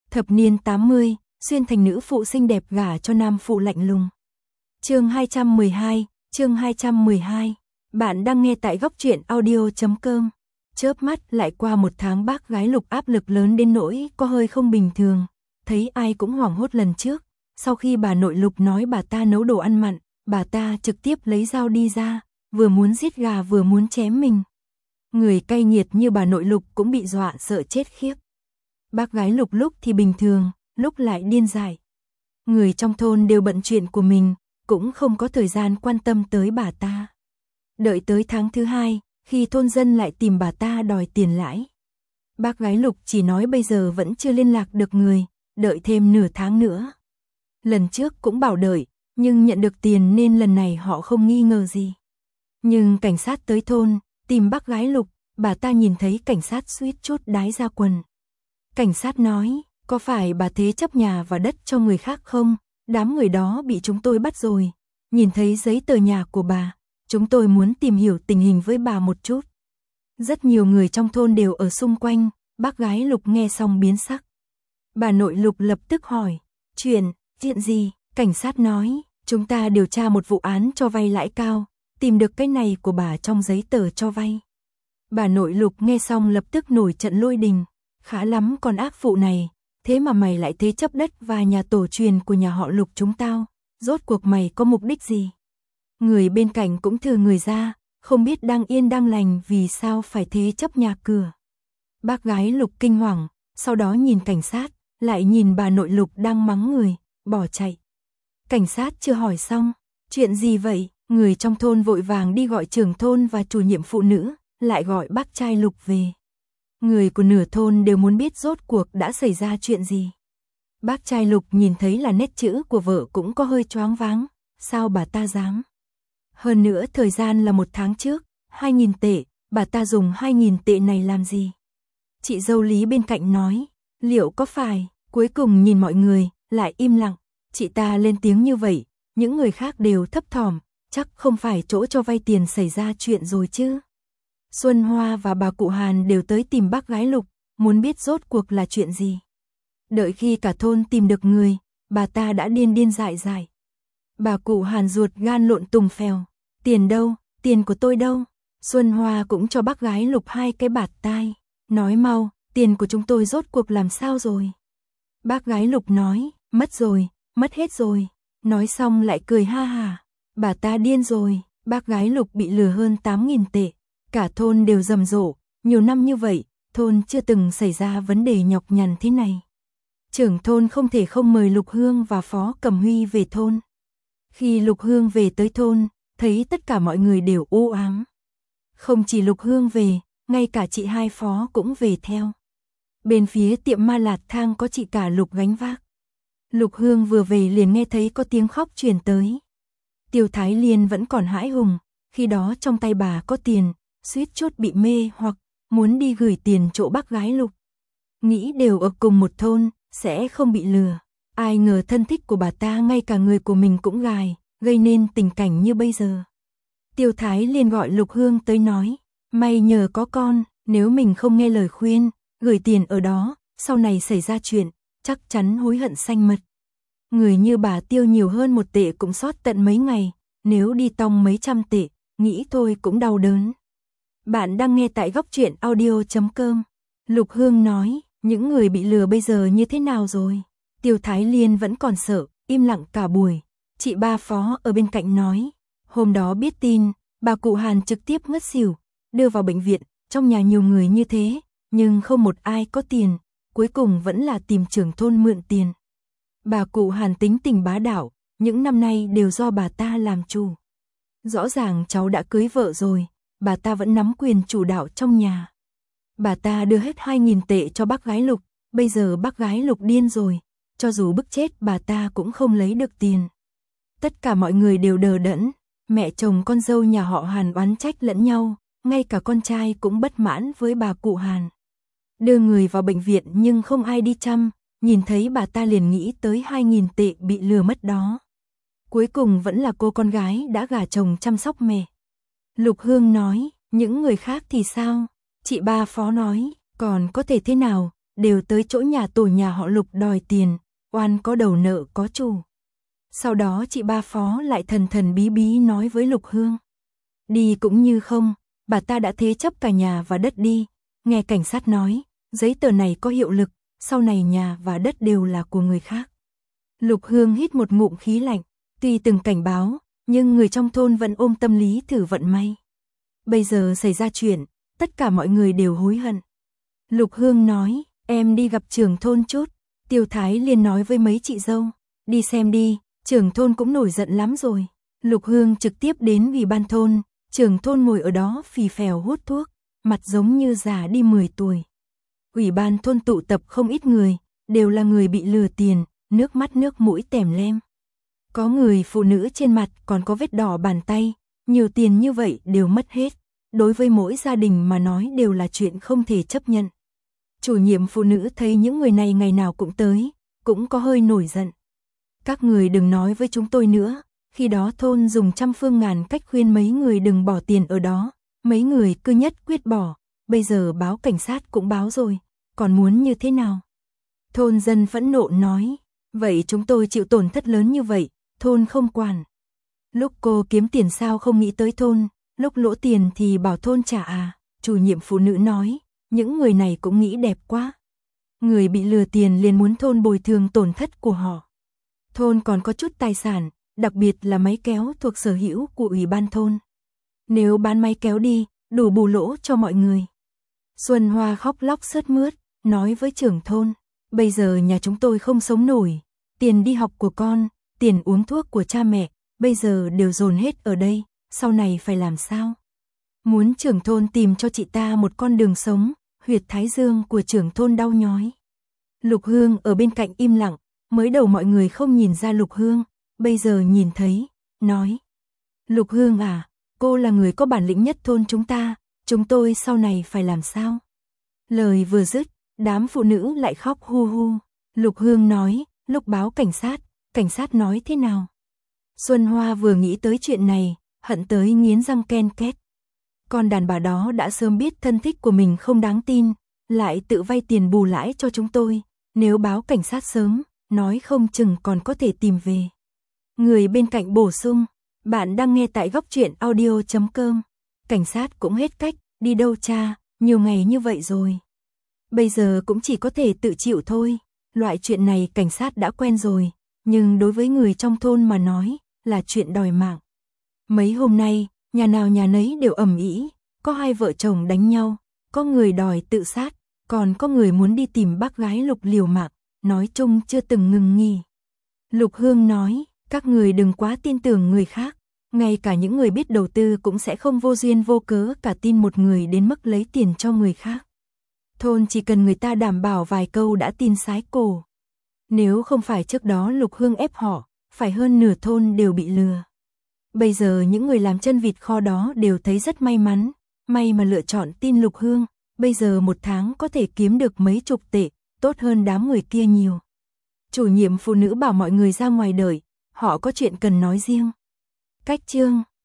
Thập niên 80, xuyên thành nữ phụ xinh đẹp gả cho nam phụ lạnh lùng. Chương 212. Bạn đang nghe tại góc truyện audio.com. Chớp mắt lại qua một tháng, bác gái Lục áp lực lớn đến nỗi có hơi không bình thường. Thấy ai cũng hoảng hốt. Lần trước, sau khi bà nội Lục nói bà ta nấu đồ ăn mặn, bà ta trực tiếp lấy dao đi ra, vừa muốn giết gà vừa muốn chém mình. Người cay nghiệt như bà nội Lục cũng bị dọa sợ chết khiếp. Bác gái Lục lúc thì bình thường, lúc lại điên dại. Người trong thôn đều bận chuyện của mình, cũng không có thời gian quan tâm tới bà ta. Đợi tới tháng thứ 2, khi thôn dân lại tìm bà ta đòi tiền lãi. Bác gái Lục chỉ nói bây giờ vẫn chưa liên lạc được người, đợi thêm nửa tháng nữa. Lần trước cũng bảo đợi, nhưng nhận được tiền nên lần này họ không nghi ngờ gì. Nhưng cảnh sát tới thôn, tìm bác gái Lục, bà ta nhìn thấy cảnh sát suýt chút đái ra quần. Cảnh sát nói, có phải bà thế chấp nhà và đất cho người khác không? Đám người đó bị chúng tôi bắt rồi. Nhìn thấy giấy tờ nhà của bà, chúng tôi muốn tìm hiểu tình hình với bà một chút. Rất nhiều người trong thôn đều ở xung quanh, bác gái Lục nghe xong biến sắc. Bà nội Lục lập tức hỏi, chuyện gì? Cảnh sát nói, chúng ta điều tra một vụ án cho vay lãi cao, tìm được cái này của bà trong giấy tờ cho vay. Bà nội Lục nghe xong lập tức nổi trận lôi đình, khá lắm con ác phụ này, thế mà mày lại thế chấp đất và nhà tổ truyền của nhà họ Lục chúng tao, rốt cuộc mày có mục đích gì? Người bên cạnh cũng thừ người ra, không biết đang yên đang lành vì sao phải thế chấp nhà cửa. Bác gái Lục kinh hoàng, sau đó nhìn cảnh sát, lại nhìn bà nội Lục đang mắng người, bỏ chạy. Cảnh sát chưa hỏi xong, chuyện gì vậy? Người trong thôn vội vàng đi gọi trưởng thôn và chủ nhiệm phụ nữ, lại gọi bác trai Lục về. Người của nửa thôn đều muốn biết rốt cuộc đã xảy ra chuyện gì. Bác trai Lục nhìn thấy là nét chữ của vợ cũng có hơi choáng váng, sao bà ta dám? Hơn nữa thời gian là 1 tháng trước, 2.000 tệ, bà ta dùng 2.000 tệ này làm gì? Chị dâu Lý bên cạnh nói, liệu có phải? Cuối cùng nhìn mọi người, lại im lặng. Chị ta lên tiếng như vậy, những người khác đều thấp thỏm, chắc không phải chỗ cho vay tiền xảy ra chuyện rồi chứ. Xuân Hoa và bà cụ Hàn đều tới tìm bác gái Lục, muốn biết rốt cuộc là chuyện gì. Đợi khi cả thôn tìm được người, bà ta đã điên dại. Bà cụ Hàn ruột gan lộn tùng phèo, tiền đâu, tiền của tôi đâu? Xuân Hoa cũng cho bác gái Lục 2 cái bạt tai, nói mau, tiền của chúng tôi rốt cuộc làm sao rồi? Bác gái Lục nói, mất rồi, mất hết rồi. Nói xong lại cười ha hả, bà ta điên rồi. Bác gái Lục bị lừa hơn 8.000 tệ. Cả thôn đều rầm rộ, nhiều năm như vậy, thôn chưa từng xảy ra vấn đề nhọc nhằn thế này. Trưởng thôn không thể không mời Lục Hương và Phó Cẩm Huy về thôn. Khi Lục Hương về tới thôn, thấy tất cả mọi người đều u ám. Không chỉ Lục Hương về, ngay cả chị hai Phó cũng về theo. Bên phía tiệm ma lạt thang có chị cả Lục gánh vác. Lục Hương vừa về liền nghe thấy có tiếng khóc truyền tới. Tiêu Thái Liên vẫn còn hãi hùng, khi đó trong tay bà có tiền, suýt chút bị mê hoặc muốn đi gửi tiền chỗ bác gái Lục. Nghĩ đều ở cùng một thôn, sẽ không bị lừa. Ai ngờ thân thích của bà ta ngay cả người của mình cũng gài, gây nên tình cảnh như bây giờ. Tiêu Thái Liên gọi Lục Hương tới nói, may nhờ có con, nếu mình không nghe lời khuyên, gửi tiền ở đó, sau này xảy ra chuyện, chắc chắn hối hận xanh mật. Người như bà Tiêu nhiều hơn 1 tệ cũng sót tận mấy ngày, nếu đi tong mấy trăm tệ, nghĩ thôi cũng đau đớn. Bạn đang nghe tại góc truyện audio.com. Lục Hương nói, những người bị lừa bây giờ như thế nào rồi? Tiêu Thái Liên vẫn còn sợ, im lặng cả buổi. Chị ba Phó ở bên cạnh nói, hôm đó biết tin, bà cụ Hàn trực tiếp ngất xỉu, đưa vào bệnh viện, trong nhà nhiều người như thế, nhưng không một ai có tiền, cuối cùng vẫn là tìm trưởng thôn mượn tiền. Bà cụ Hàn tính tình bá đạo, những năm nay đều do bà ta làm chủ. Rõ ràng cháu đã cưới vợ rồi, bà ta vẫn nắm quyền chủ đạo trong nhà. Bà ta đưa hết 2.000 tệ cho bác gái Lục, bây giờ bác gái Lục điên rồi, cho dù bức chết bà ta cũng không lấy được tiền. Tất cả mọi người đều đờ đẫn, mẹ chồng con dâu nhà họ Hàn oán trách lẫn nhau, ngay cả con trai cũng bất mãn với bà cụ Hàn. Đưa người vào bệnh viện nhưng không ai đi chăm, nhìn thấy bà ta liền nghĩ tới 2.000 tệ bị lừa mất đó. Cuối cùng vẫn là cô con gái đã gả chồng chăm sóc mẹ. Lục Hương nói, những người khác thì sao? Chị ba Phó nói, còn có thể thế nào, đều tới chỗ nhà tổ nhà họ Lục đòi tiền, oan có đầu nợ có chủ. Sau đó chị ba Phó lại thần thần bí bí nói với Lục Hương. Đi cũng như không, bà ta đã thế chấp cả nhà và đất đi. Nghe cảnh sát nói, giấy tờ này có hiệu lực, sau này nhà và đất đều là của người khác. Lục Hương hít một ngụm khí lạnh, tuy từng cảnh báo, nhưng người trong thôn vẫn ôm tâm lý thử vận may. Bây giờ xảy ra chuyện, tất cả mọi người đều hối hận. Lục Hương nói, em đi gặp trưởng thôn chút. Tiêu Thái liền nói với mấy chị dâu, đi xem đi, trưởng thôn cũng nổi giận lắm rồi. Lục Hương trực tiếp đến ủy ban thôn, trưởng thôn ngồi ở đó phì phèo hút thuốc, mặt giống như già đi 10 tuổi. Ủy ban thôn tụ tập không ít người, đều là người bị lừa tiền, nước mắt nước mũi tèm lem. Có người phụ nữ trên mặt còn có vết đỏ bàn tay, nhiều tiền như vậy đều mất hết. Đối với mỗi gia đình mà nói đều là chuyện không thể chấp nhận. Chủ nhiệm phụ nữ thấy những người này ngày nào cũng tới, cũng có hơi nổi giận. Các người đừng nói với chúng tôi nữa, khi đó thôn dùng trăm phương ngàn cách khuyên mấy người đừng bỏ tiền ở đó, mấy người cứ nhất quyết bỏ, bây giờ báo cảnh sát cũng báo rồi, còn muốn như thế nào? Thôn dân phẫn nộ nói, vậy chúng tôi chịu tổn thất lớn như vậy, thôn không quản. Lúc cô kiếm tiền sao không nghĩ tới thôn, lúc lỗ tiền thì bảo thôn trả à? Chủ nhiệm phụ nữ nói, những người này cũng nghĩ đẹp quá. Người bị lừa tiền liền muốn thôn bồi thường tổn thất của họ. Thôn còn có chút tài sản, đặc biệt là máy kéo thuộc sở hữu của ủy ban thôn. Nếu bán máy kéo đi, đủ bù lỗ cho mọi người. Xuân Hoa khóc lóc sướt mướt, nói với trưởng thôn, bây giờ nhà chúng tôi không sống nổi, tiền đi học của con, tiền uống thuốc của cha mẹ, bây giờ đều dồn hết ở đây, sau này phải làm sao? Muốn trưởng thôn tìm cho chị ta một con đường sống, huyệt thái dương của trưởng thôn đau nhói. Lục Hương ở bên cạnh im lặng, mới đầu mọi người không nhìn ra Lục Hương, bây giờ nhìn thấy, nói. Lục Hương à, cô là người có bản lĩnh nhất thôn chúng tôi sau này phải làm sao? Lời vừa dứt, đám phụ nữ lại khóc hu hu. Lục Hương nói, lúc báo cảnh sát nói thế nào? Xuân Hoa vừa nghĩ tới chuyện này, hận tới nghiến răng ken két. Con đàn bà đó đã sớm biết thân thích của mình không đáng tin, lại tự vay tiền bù lãi cho chúng tôi, nếu báo cảnh sát sớm, nói không chừng còn có thể tìm về. Người bên cạnh bổ sung, bạn đang nghe tại Góc Truyện Audio.com. Cảnh sát cũng hết cách, đi đâu cha, nhiều ngày như vậy rồi. Bây giờ cũng chỉ có thể tự chịu thôi, loại chuyện này cảnh sát đã quen rồi, nhưng đối với người trong thôn mà nói, là chuyện đòi mạng. Mấy hôm nay, nhà nào nhà nấy đều ầm ĩ, có hai vợ chồng đánh nhau, có người đòi tự sát, còn có người muốn đi tìm bác gái Lục liều mạng, nói chung chưa từng ngừng nghỉ. Lục Hương nói, các người đừng quá tin tưởng người khác, ngay cả những người biết đầu tư cũng sẽ không vô duyên vô cớ cả tin một người đến mức lấy tiền cho người khác. Thôn chỉ cần người ta đảm bảo vài câu đã tin sái cổ. Nếu không phải trước đó Lục Hương ép họ, phải hơn nửa thôn đều bị lừa. Bây giờ những người làm chân vịt kho đó đều thấy rất may mắn, may mà lựa chọn tin Lục Hương, bây giờ một tháng có thể kiếm được mấy chục tệ, tốt hơn đám người kia nhiều. Chủ nhiệm phụ nữ bảo mọi người ra ngoài đợi, họ có chuyện cần nói riêng. Cách chương